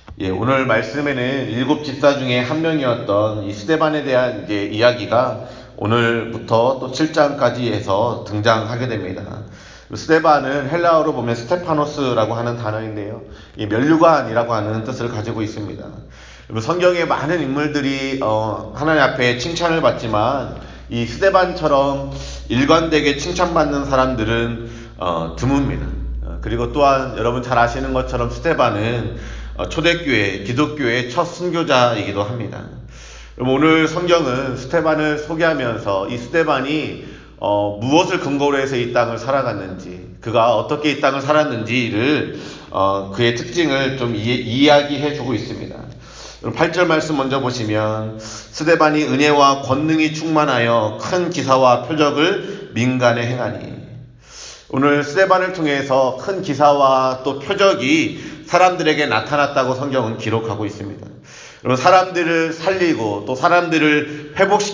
오늘 말씀에는 일곱 집사 중에 한 명이었던 이 스데반에 대한 이야기가 오늘부터 또 7장까지 해서 등장하게 됩니다. 스데반은 헬라어로 보면 스테파노스라고 하는 단어인데요. 이 면류관이라고 하는 뜻을 가지고 있습니다. 성경에 많은 인물들이 하나님 앞에 칭찬을 받지만 이 스데반처럼 일관되게 칭찬받는 사람들은 드뭅니다. 그리고 또한 여러분 잘 아시는 것처럼 스데반은 초대교회, 기독교의 첫 순교자이기도 합니다. 오늘 성경은 스데반을 소개하면서 이 스데반이 무엇을 근거로 해서 이 땅을 살아갔는지, 그가 어떻게 이 땅을 살았는지를 그의 특징을 좀 이야기해 주고 있습니다. 8절 말씀 먼저 보시면 스데반이 은혜와 권능이 충만하여 큰 기사와 표적을 민간에 행하니. 오늘 스데반을 통해서 큰 기사와 또 표적이 사람들에게 나타났다고 성경은 기록하고 있습니다. 여러분, 사람들을 살리고 또 사람들을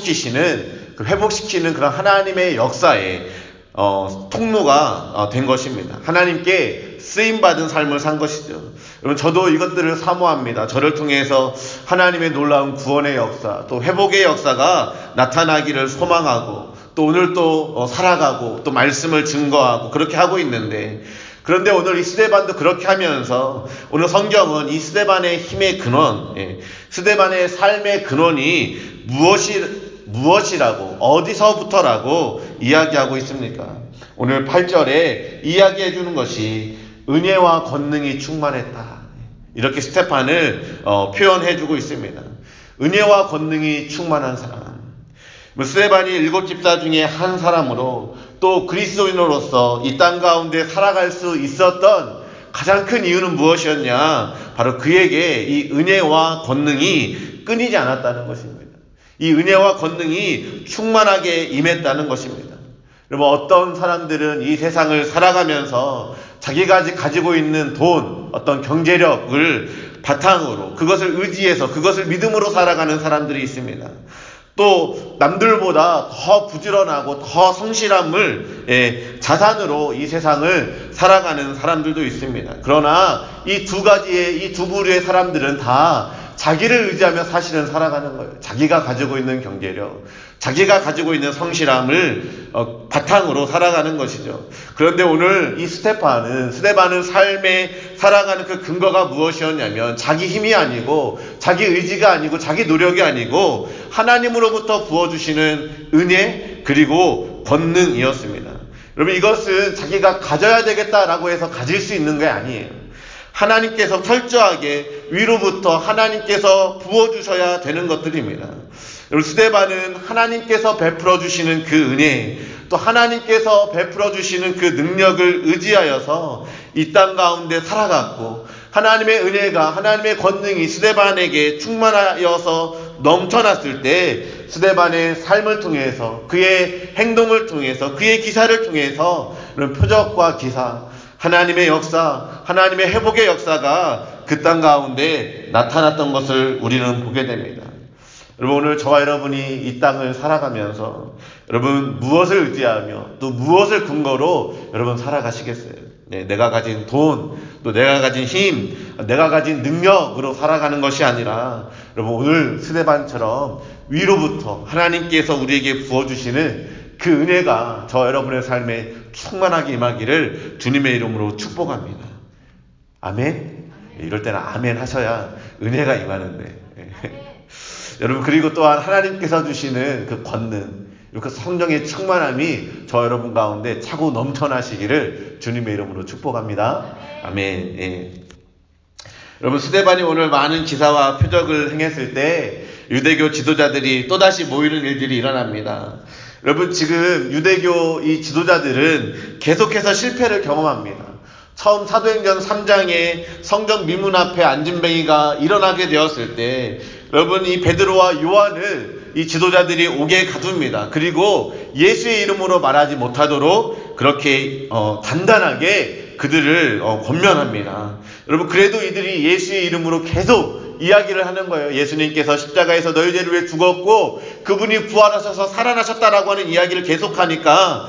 회복시키는 그런 하나님의 역사의 통로가 된 것입니다. 하나님께 쓰임받은 삶을 산 것이죠. 여러분, 저도 이것들을 사모합니다. 저를 통해서 하나님의 놀라운 구원의 역사, 또 회복의 역사가 나타나기를 소망하고, 또 오늘 또 살아가고, 또 말씀을 증거하고, 그렇게 하고 있는데, 그런데 오늘 이 스데반도 그렇게 하면서 오늘 성경은 이 스데반의 힘의 근원, 스데반의 삶의 근원이 무엇이라고, 어디서부터라고 이야기하고 있습니까? 오늘 8절에 이야기해 주는 것이 은혜와 권능이 충만했다. 이렇게 스데반을 표현해 주고 있습니다. 은혜와 권능이 충만한 사람. 스데반이 일곱 집사 중에 한 사람으로 또 그리스도인으로서 이 땅 가운데 살아갈 수 있었던 가장 큰 이유는 무엇이었냐? 바로 그에게 이 은혜와 권능이 끊이지 않았다는 것입니다. 이 은혜와 권능이 충만하게 임했다는 것입니다. 여러분, 어떤 사람들은 이 세상을 살아가면서 자기가 가지고 있는 돈, 어떤 경제력을 바탕으로 그것을 의지해서 그것을 믿음으로 살아가는 사람들이 있습니다. 또 남들보다 더 부지런하고 더 성실함을 자산으로 이 세상을 살아가는 사람들도 있습니다. 그러나 이 두 부류의 사람들은 다 자기를 의지하며 사실은 살아가는 거예요. 자기가 가지고 있는 경제력, 자기가 가지고 있는 성실함을 바탕으로 살아가는 것이죠. 그런데 오늘 이 스데반은 삶에 살아가는 그 근거가 무엇이었냐면 자기 힘이 아니고 자기 의지가 아니고 자기 노력이 아니고 하나님으로부터 부어주시는 은혜 그리고 권능이었습니다. 여러분, 이것은 자기가 가져야 되겠다라고 해서 가질 수 있는 게 아니에요. 하나님께서 철저하게 위로부터 하나님께서 부어주셔야 되는 것들입니다. 여러분, 스데반은 하나님께서 베풀어 주시는 그 은혜, 또 하나님께서 베풀어 주시는 그 능력을 의지하여서 이 땅 가운데 살아갔고, 하나님의 은혜가, 하나님의 권능이 스데반에게 충만하여서 넘쳐났을 때 스데반의 삶을 통해서, 그의 행동을 통해서, 그의 기사를 통해서 이런 표적과 기사, 하나님의 역사, 하나님의 회복의 역사가 그 땅 가운데 나타났던 것을 우리는 보게 됩니다. 여러분, 오늘 저와 여러분이 이 땅을 살아가면서 여러분 무엇을 의지하며 또 무엇을 근거로 여러분 살아가시겠어요? 내가 가진 돈, 또 내가 가진 힘, 내가 가진 능력으로 살아가는 것이 아니라 여러분, 오늘 스데반처럼 위로부터 하나님께서 우리에게 부어주시는 그 은혜가 저 여러분의 삶에 충만하게 임하기를 주님의 이름으로 축복합니다. 아멘? 이럴 때는 아멘 하셔야 은혜가 임하는데. 여러분, 그리고 또한 하나님께서 주시는 그 권능, 그 성령의 충만함이 저 여러분 가운데 차고 넘쳐나시기를 주님의 이름으로 축복합니다. 아멘. 여러분, 스데반이 오늘 많은 기사와 표적을 행했을 때 유대교 지도자들이 또다시 모이는 일들이 일어납니다. 여러분, 지금 유대교 이 지도자들은 계속해서 실패를 경험합니다. 처음 사도행전 3장에 성전 미문 앞에 안진뱅이가 일어나게 되었을 때 여러분, 이 베드로와 요한을 이 지도자들이 옥에 가둡니다. 그리고 예수의 이름으로 말하지 못하도록 그렇게 단단하게 그들을 권면합니다. 여러분, 그래도 이들이 예수의 이름으로 계속 이야기를 하는 거예요. 예수님께서 십자가에서 너희들을 위해 죽었고 그분이 부활하셔서 살아나셨다라고 하는 이야기를 계속하니까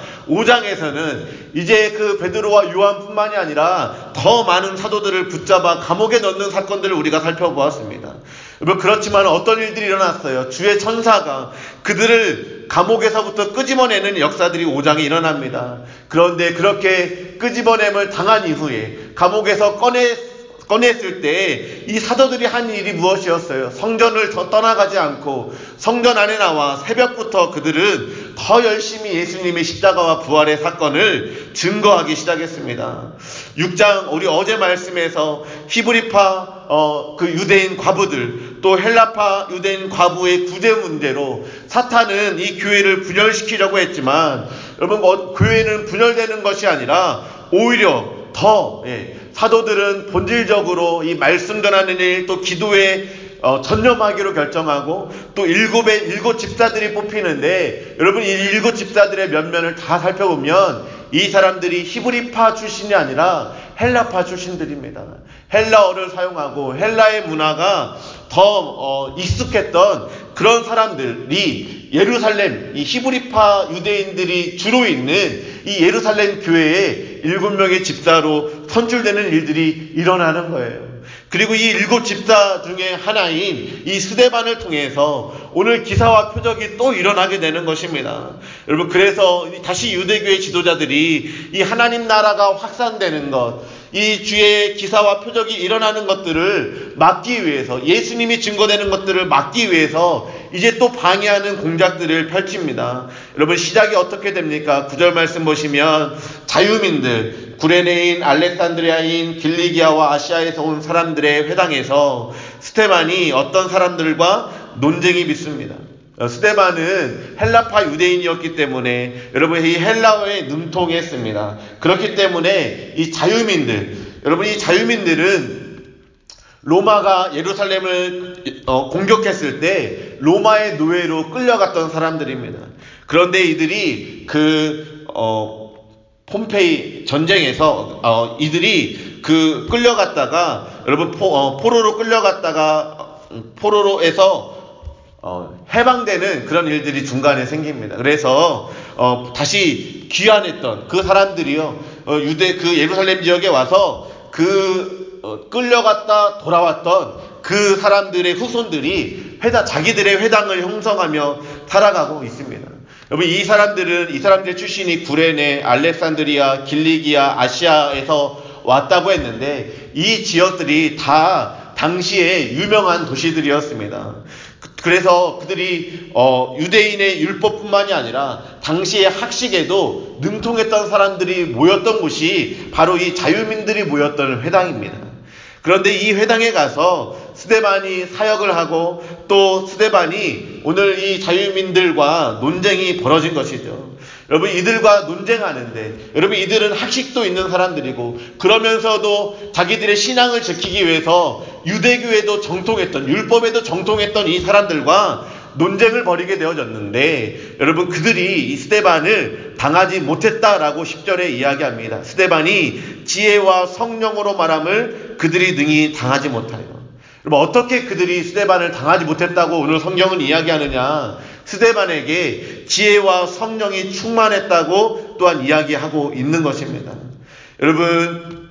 5장에서는 이제 그 베드로와 요한뿐만이 아니라 더 많은 사도들을 붙잡아 감옥에 넣는 사건들을 우리가 살펴보았습니다. 여러분, 그렇지만 어떤 일들이 일어났어요. 주의 천사가 그들을 감옥에서부터 끄집어내는 역사들이 5장에 일어납니다. 그런데 그렇게 끄집어냄을 당한 이후에 감옥에서 꺼냈을 때 이 사도들이 한 일이 무엇이었어요? 성전을 더 떠나가지 않고 성전 안에 나와 새벽부터 그들은 더 열심히 예수님의 십자가와 부활의 사건을 증거하기 시작했습니다. 6장 우리 어제 말씀에서 히브리파 그 유대인 과부들 또 헬라파 유대인 과부의 구제 문제로 사탄은 이 교회를 분열시키려고 했지만 여러분, 교회는 분열되는 것이 아니라 오히려 더 사도들은 본질적으로 이 말씀 전하는 일 또 기도에 전념하기로 결정하고 또 일곱 집사들이 뽑히는데 여러분, 이 일곱 집사들의 면면을 다 살펴보면 이 사람들이 히브리파 출신이 아니라 헬라파 출신들입니다. 헬라어를 사용하고 헬라의 문화가 더 익숙했던 그런 사람들이 예루살렘, 이 히브리파 유대인들이 주로 있는 이 예루살렘 교회에 7명의 집사로 선출되는 일들이 일어나는 거예요. 그리고 이 7 집사 중에 하나인 이 스데반을 통해서 오늘 기사와 표적이 또 일어나게 되는 것입니다. 여러분, 그래서 다시 유대교의 지도자들이 이 하나님 나라가 확산되는 것, 이 주의 기사와 표적이 일어나는 것들을 막기 위해서, 예수님이 증거되는 것들을 막기 위해서 이제 또 방해하는 공작들을 펼칩니다. 여러분, 시작이 어떻게 됩니까? 9절 말씀 보시면 자유민들, 구레네인, 알렉산드리아인, 길리기아와 아시아에서 온 사람들의 회당에서 스데반이 어떤 사람들과 논쟁이 빚습니다. 스데반은 헬라파 유대인이었기 때문에 여러분, 이 헬라어에 능통했습니다. 그렇기 때문에 이 자유민들, 여러분, 이 자유민들은 로마가 예루살렘을 공격했을 때 로마의 노예로 끌려갔던 사람들입니다. 그런데 이들이 폼페이 전쟁에서 이들이 끌려갔다가 여러분 포로로 끌려갔다가 포로로에서 해방되는 그런 일들이 중간에 생깁니다. 그래서 다시 귀환했던 그 사람들이요, 예루살렘 지역에 와서 끌려갔다 돌아왔던 그 사람들의 후손들이 자기들의 회당을 형성하며 살아가고 있습니다. 여러분, 이 사람들의 출신이 구레네, 알렉산드리아, 길리기아, 아시아에서 왔다고 했는데 이 지역들이 다 당시에 유명한 도시들이었습니다. 그래서 그들이 유대인의 율법뿐만이 아니라 당시의 학식에도 능통했던 사람들이 모였던 곳이 바로 이 자유민들이 모였던 회당입니다. 그런데 이 회당에 가서 스데반이 사역을 하고 또 스데반이 오늘 이 자유민들과 논쟁이 벌어진 것이죠. 여러분, 이들과 논쟁하는데, 여러분, 이들은 학식도 있는 사람들이고 그러면서도 자기들의 신앙을 지키기 위해서 유대교에도 정통했던, 율법에도 정통했던 이 사람들과 논쟁을 벌이게 되어졌는데, 여러분, 그들이 이 스데반을 당하지 못했다라고 10절에 이야기합니다. 스데반이 지혜와 성령으로 말함을 그들이 능히 당하지 못하여. 여러분, 어떻게 그들이 스데반을 당하지 못했다고 오늘 성경은 이야기하느냐? 스데반에게 지혜와 성령이 충만했다고 또한 이야기하고 있는 것입니다. 여러분,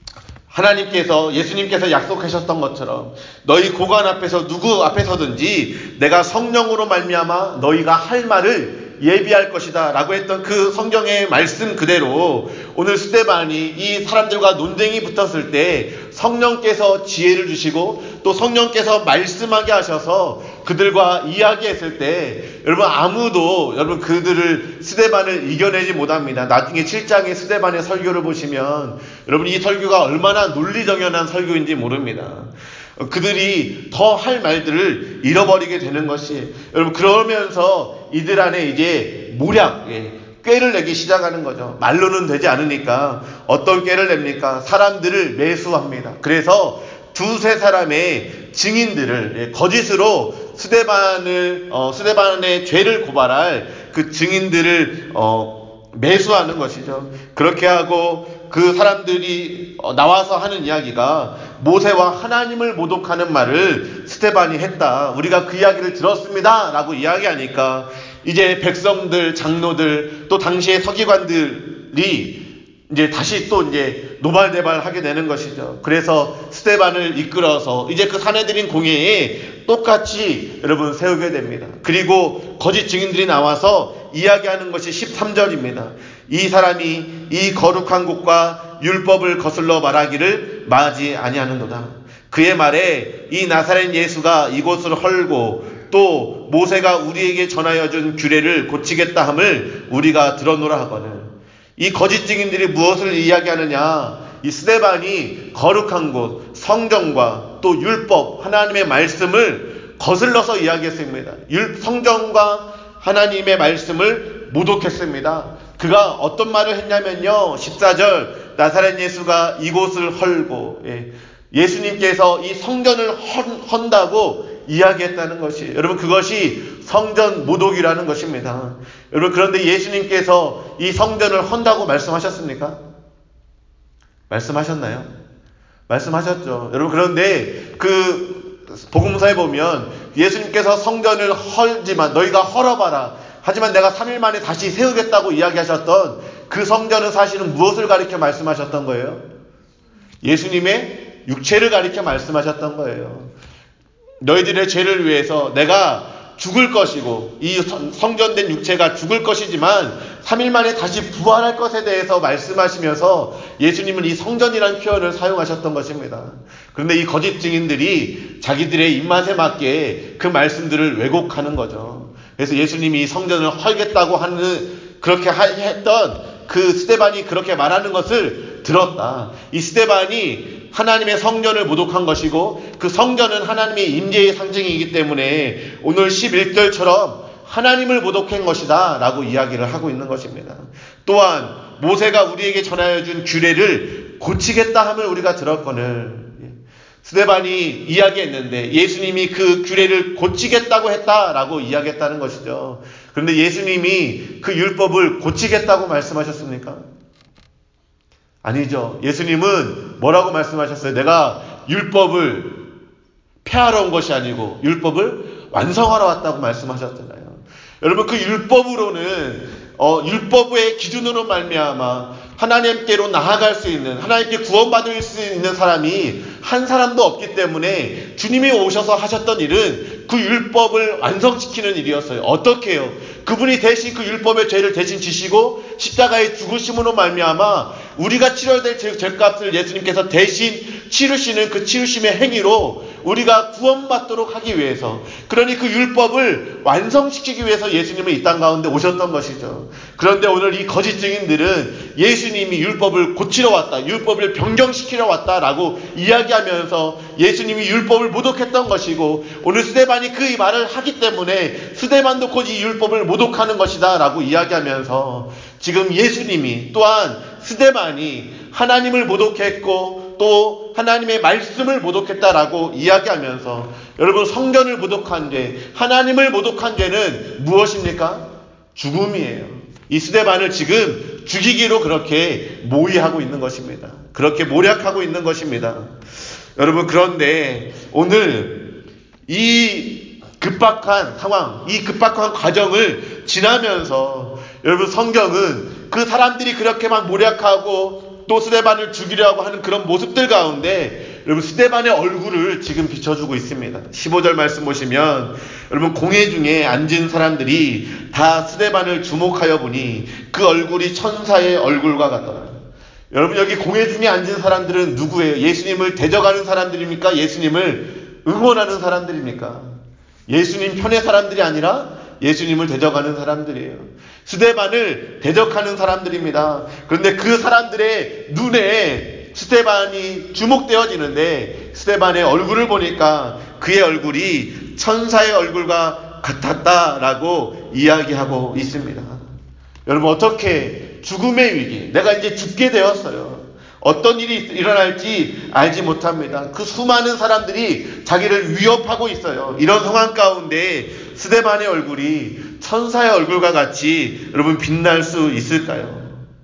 예수님께서 약속하셨던 것처럼 너희 고관 앞에서 누구 앞에서든지 내가 성령으로 말미암아 너희가 할 말을 예비할 것이다 라고 했던 그 성경의 말씀 그대로 오늘 스데반이 이 사람들과 논쟁이 붙었을 때 성령께서 지혜를 주시고 또 성령께서 말씀하게 하셔서 그들과 이야기했을 때 여러분 스데반을 이겨내지 못합니다. 나중에 7장의 스데반의 설교를 보시면 여러분, 이 설교가 얼마나 논리정연한 설교인지 모릅니다. 그들이 더 할 말들을 잃어버리게 되는 것이, 여러분, 그러면서 이들 안에 이제 꾀를 내기 시작하는 거죠. 말로는 되지 않으니까 어떤 꾀를 냅니까? 사람들을 매수합니다. 그래서 두세 사람의 증인들을 거짓으로 스데반의 죄를 고발할 그 증인들을 매수하는 것이죠. 그렇게 하고 그 사람들이 나와서 하는 이야기가 모세와 하나님을 모독하는 말을 스데반이 했다. 우리가 그 이야기를 들었습니다. 라고 이야기하니까 이제 백성들, 장로들, 또 당시의 서기관들이 이제 다시 또 이제 노발대발하게 되는 것이죠. 그래서 스데반을 이끌어서 이제 그 사내들인 공회에 똑같이 여러분 세우게 됩니다. 그리고 거짓 증인들이 나와서 이야기하는 것이 13절입니다. 이 사람이 이 거룩한 곳과 율법을 거슬러 말하기를 마지 아니하는도다. 그의 말에 이 나사렛 예수가 이곳을 헐고 또 모세가 우리에게 전하여 준 규례를 고치겠다 함을 우리가 들었노라 하거늘. 이 거짓 증인들이 무엇을 이야기하느냐? 이 스데반이 거룩한 곳, 성경과 또 율법, 하나님의 말씀을 거슬러서 이야기했습니다. 성경과 하나님의 말씀을 모독했습니다. 그가 어떤 말을 했냐면요. 14절 나사렛 예수가 이곳을 헐고 예수님께서 이 성전을 헌다고 이야기했다는 것이 여러분 그것이 성전 모독이라는 것입니다. 여러분 그런데 예수님께서 이 성전을 헌다고 말씀하셨습니까? 말씀하셨나요? 말씀하셨죠. 여러분 그런데 그 복음서에 보면 예수님께서 성전을 헐지만 너희가 헐어봐라. 하지만 내가 3일 만에 다시 세우겠다고 이야기하셨던 그 성전은 사실은 무엇을 가리켜 말씀하셨던 거예요? 예수님의 육체를 가리켜 말씀하셨던 거예요. 너희들의 죄를 위해서 내가 죽을 것이고 이 성전된 육체가 죽을 것이지만 3일 만에 다시 부활할 것에 대해서 말씀하시면서 예수님은 이 성전이라는 표현을 사용하셨던 것입니다. 그런데 이 거짓 증인들이 자기들의 입맛에 맞게 그 말씀들을 왜곡하는 거죠. 그래서 예수님이 이 성전을 헐겠다고 하는 그렇게 했던 그 스데반이 그렇게 말하는 것을 들었다. 이 스데반이 하나님의 성전을 모독한 것이고 그 성전은 하나님의 임재의 상징이기 때문에 오늘 11절처럼 하나님을 모독한 것이다 라고 이야기를 하고 있는 것입니다. 또한 모세가 우리에게 전하여 준 규례를 고치겠다 함을 우리가 들었거늘 스데반이 이야기했는데 예수님이 그 규례를 고치겠다고 했다라고 이야기했다는 것이죠. 그런데 예수님이 그 율법을 고치겠다고 말씀하셨습니까? 아니죠. 예수님은 뭐라고 말씀하셨어요? 내가 율법을 폐하러 온 것이 아니고 율법을 완성하러 왔다고 말씀하셨잖아요. 여러분 그 율법으로는 율법의 기준으로 말미암아 하나님께로 나아갈 수 있는 하나님께 구원받을 수 있는 사람이 한 사람도 없기 때문에 주님이 오셔서 하셨던 일은 그 율법을 완성시키는 일이었어요. 어떻게 해요? 그분이 대신 그 율법의 죄를 대신 지시고 십자가의 죽으심으로 말미암아 우리가 치러야 될 죄값을 예수님께서 대신 치르시는 그 치르심의 행위로 우리가 구원받도록 하기 위해서 그러니 그 율법을 완성시키기 위해서 예수님은 이 땅 가운데 오셨던 것이죠. 그런데 오늘 이 거짓 증인들은 예수님이 율법을 고치러 왔다, 율법을 변경시키러 왔다라고 이야기하면서 예수님이 율법을 모독했던 것이고 오늘 스데반이 그 말을 하기 때문에 스데반도 곧 이 율법을 모독하는 것이다 라고 이야기하면서 지금 예수님이 또한 스데반이 하나님을 모독했고 또 하나님의 말씀을 모독했다라고 이야기하면서 여러분 성전을 모독한 죄, 하나님을 모독한 죄는 무엇입니까? 죽음이에요. 이 스데반을 지금 죽이기로 그렇게 모의하고 있는 것입니다. 그렇게 모략하고 있는 것입니다. 여러분 그런데 오늘 이 급박한 상황, 이 급박한 과정을 지나면서 여러분 성경은 그 사람들이 그렇게 막 모략하고 또 스데반을 죽이려고 하는 그런 모습들 가운데 여러분 스데반의 얼굴을 지금 비춰주고 있습니다. 15절 말씀 보시면 여러분 공회 중에 앉은 사람들이 다 스데반을 주목하여 보니 그 얼굴이 천사의 얼굴과 같더라. 여러분 여기 공회 중에 앉은 사람들은 누구예요? 예수님을 대적하는 사람들입니까? 예수님을 응원하는 사람들입니까? 예수님 편의 사람들이 아니라 예수님을 대적하는 사람들이에요. 스데반을 대적하는 사람들입니다. 그런데 그 사람들의 눈에 스데반이 주목되어지는데 스데반의 얼굴을 보니까 그의 얼굴이 천사의 얼굴과 같았다라고 이야기하고 있습니다. 여러분 어떻게 죽음의 위기, 내가 이제 죽게 되었어요. 어떤 일이 일어날지 알지 못합니다. 그 수많은 사람들이 자기를 위협하고 있어요. 이런 상황 가운데 스데반의 얼굴이 천사의 얼굴과 같이 여러분 빛날 수 있을까요?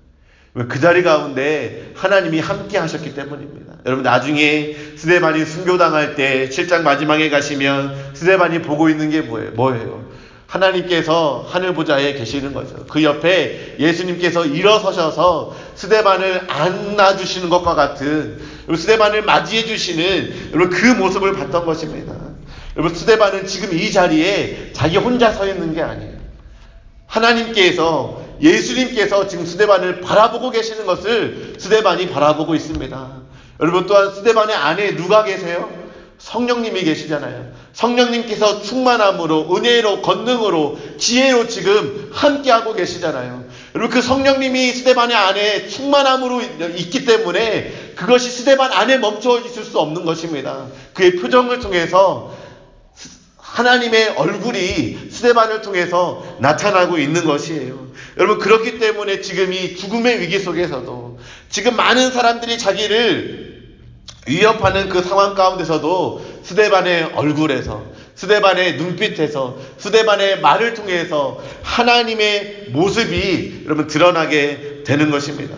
그 자리 가운데 하나님이 함께 하셨기 때문입니다. 여러분, 나중에 스데반이 순교당할 때 7장 마지막에 가시면 스데반이 보고 있는 게 뭐예요? 하나님께서 하늘 보좌에 계시는 거죠. 그 옆에 예수님께서 일어서셔서 스데반을 안아주시는 것과 같은, 스데반을 맞이해 주시는 여러분 그 모습을 봤던 것입니다. 여러분, 스데반은 지금 이 자리에 자기 혼자 서 있는 게 아니에요. 하나님께서, 예수님께서 지금 스데반을 바라보고 계시는 것을 스데반이 바라보고 있습니다. 여러분, 또한 스데반의 안에 누가 계세요? 성령님이 계시잖아요. 성령님께서 충만함으로, 은혜로, 권능으로, 지혜로 지금 함께하고 계시잖아요. 여러분, 그 성령님이 스데반의 안에 충만함으로 있기 때문에 그것이 스데반 안에 멈춰 있을 수 없는 것입니다. 그의 표정을 통해서 하나님의 얼굴이 스데반을 통해서 나타나고 있는 것이에요. 여러분, 그렇기 때문에 지금 이 죽음의 위기 속에서도, 지금 많은 사람들이 자기를 위협하는 그 상황 가운데서도 스데반의 얼굴에서, 스데반의 눈빛에서, 스데반의 말을 통해서 하나님의 모습이 여러분 드러나게 되는 것입니다.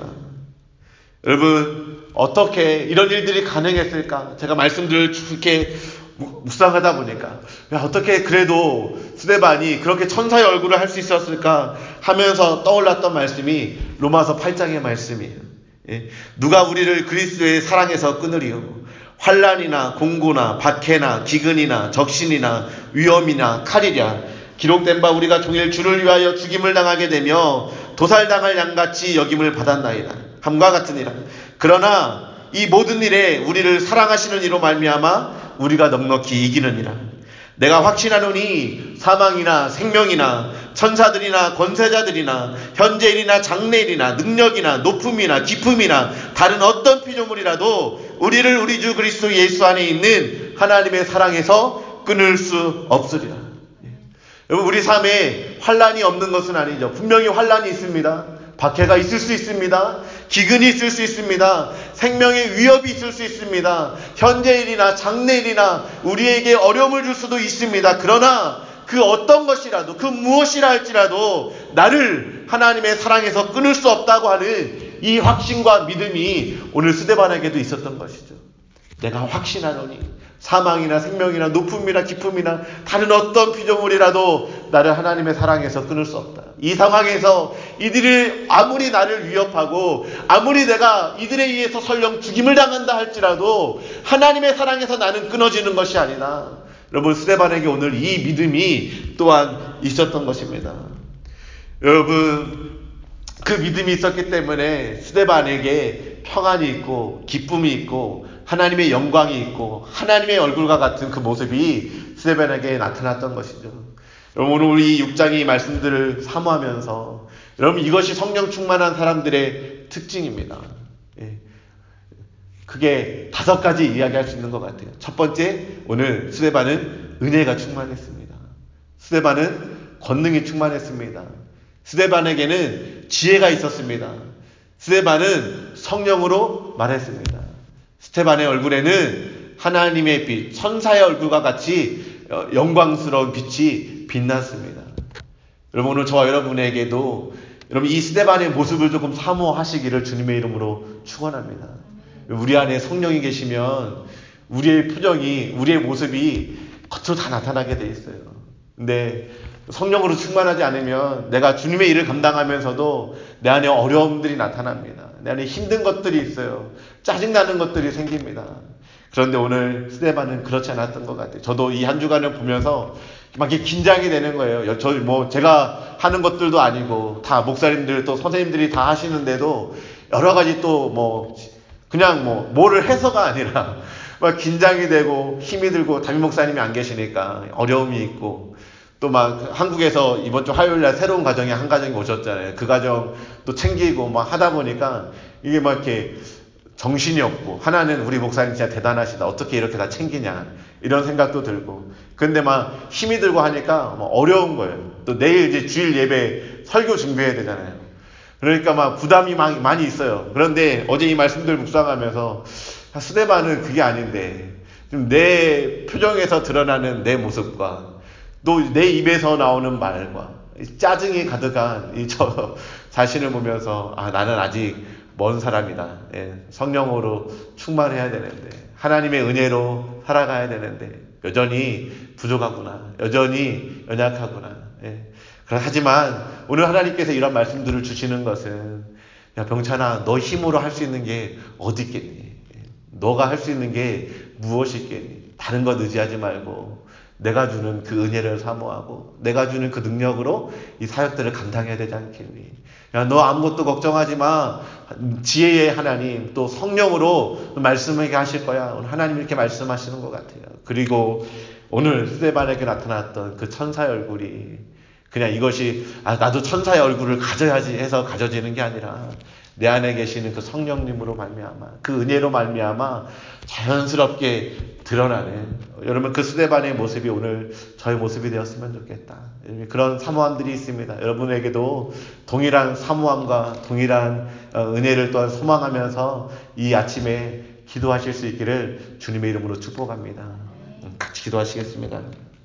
여러분, 어떻게 이런 일들이 가능했을까? 제가 말씀들을 이렇게 묵상하다 보니까 어떻게 그래도 스데반이 그렇게 천사의 얼굴을 할 수 있었을까 하면서 떠올랐던 말씀이 로마서 8장의 말씀이에요. 누가 우리를 그리스도의 사랑에서 끊으리요? 환난이나 공고나 박해나 기근이나 적신이나 위험이나 칼이랴. 기록된 바 우리가 종일 주를 위하여 죽임을 당하게 되며 도살당할 양같이 여김을 받았나이다. 함과 같으니라. 그러나 이 모든 일에 우리를 사랑하시는 이로 말미암아 우리가 넉넉히 이기느니라. 내가 확신하노니 사망이나 생명이나 천사들이나 권세자들이나 현재일이나 장래일이나 능력이나 높음이나 깊음이나 다른 어떤 피조물이라도 우리를 우리 주 그리스도 예수 안에 있는 하나님의 사랑에서 끊을 수 없으리라. 여러분, 우리 삶에 환난이 없는 것은 아니죠. 분명히 환난이 있습니다. 박해가 있을 수 있습니다. 기근이 있을 수 있습니다. 생명의 위협이 있을 수 있습니다. 현재일이나 장래일이나 우리에게 어려움을 줄 수도 있습니다. 그러나 그 어떤 것이라도, 그 무엇이라 할지라도 나를 하나님의 사랑에서 끊을 수 없다고 하는 이 확신과 믿음이 오늘 스데반에게도 있었던 것이죠. 내가 확신하노니 사망이나 생명이나 높음이나 깊음이나 다른 어떤 피조물이라도 나를 하나님의 사랑에서 끊을 수 없다. 이 상황에서 이들이 아무리 나를 위협하고 아무리 내가 이들에 의해서 설령 죽임을 당한다 할지라도 하나님의 사랑에서 나는 끊어지는 것이 아니다. 여러분, 스데반에게 오늘 이 믿음이 또한 있었던 것입니다. 여러분, 그 믿음이 있었기 때문에 스데반에게 평안이 있고 기쁨이 있고 하나님의 영광이 있고 하나님의 얼굴과 같은 그 모습이 스데반에게 나타났던 것이죠. 여러분, 오늘 우리 6장의 말씀들을 사모하면서 여러분, 이것이 성령 충만한 사람들의 특징입니다. 그게 5가지 이야기할 수 있는 것 같아요. 첫 번째, 오늘 스데반은 은혜가 충만했습니다. 스데반은 권능이 충만했습니다. 스데반에게는 지혜가 있었습니다. 스데반은 성령으로 말했습니다. 스데반의 얼굴에는 하나님의 빛, 천사의 얼굴과 같이 영광스러운 빛이 빛났습니다. 여러분, 오늘 저와 여러분에게도 여러분 이 스데반의 모습을 조금 사모하시기를 주님의 이름으로 축원합니다. 우리 안에 성령이 계시면 우리의 표정이, 우리의 모습이 겉으로 다 나타나게 돼 있어요. 근데 성령으로 충만하지 않으면 내가 주님의 일을 감당하면서도 내 안에 어려움들이 나타납니다. 내 안에 힘든 것들이 있어요. 짜증나는 것들이 생깁니다. 그런데 오늘 스데반은 그렇지 않았던 것 같아요. 저도 이 한 주간을 보면서 막 이렇게 긴장이 되는 거예요. 제가 하는 것들도 아니고 다 목사님들 또 선생님들이 다 하시는데도 여러 가지 또 그냥 뭐를 해서가 아니라 막 긴장이 되고 힘이 들고 담임 목사님이 안 계시니까 어려움이 있고 또 막 한국에서 이번 주 화요일 날 새로운 가정이 한 가정이 오셨잖아요. 그 가정 또 챙기고 막 하다 보니까 이게 막 이렇게 정신이 없고, 하나는 우리 목사님 진짜 대단하시다. 어떻게 이렇게 다 챙기냐. 이런 생각도 들고. 근데 막 힘이 들고 하니까 막 어려운 거예요. 또 내일 이제 주일 예배 설교 준비해야 되잖아요. 그러니까 막 부담이 많이 있어요. 그런데 어제 이 말씀들 묵상하면서 스데반은 그게 아닌데 좀 내 표정에서 드러나는 내 모습과 또 내 입에서 나오는 말과 짜증이 가득한 저 자신을 보면서 나는 아직 먼 사람이다. 성령으로 충만해야 되는데 하나님의 은혜로 살아가야 되는데 여전히 부족하구나. 여전히 연약하구나. 하지만 오늘 하나님께서 이런 말씀들을 주시는 것은 야 병찬아 너 힘으로 할 수 있는 게 어디 있겠니? 너가 할 수 있는 게 무엇이 있겠니? 다른 것 의지하지 말고 내가 주는 그 은혜를 사모하고 내가 주는 그 능력으로 이 사역들을 감당해야 되지 않겠니? 야, 너 아무것도 걱정하지 마. 지혜의 하나님 또 성령으로 말씀하게 하실 거야. 오늘 하나님 이렇게 말씀하시는 것 같아요. 그리고 오늘 스데반에게 나타났던 그 천사의 얼굴이 그냥 이것이 나도 천사의 얼굴을 가져야지 해서 가져지는 게 아니라 내 안에 계시는 그 성령님으로 말미암아 그 은혜로 말미암아 자연스럽게 드러나는 여러분 그 스데반의 모습이 오늘 저의 모습이 되었으면 좋겠다. 그런 사모함들이 있습니다. 여러분에게도 동일한 사모함과 동일한 은혜를 또한 소망하면서 이 아침에 기도하실 수 있기를 주님의 이름으로 축복합니다. 같이 기도하시겠습니다.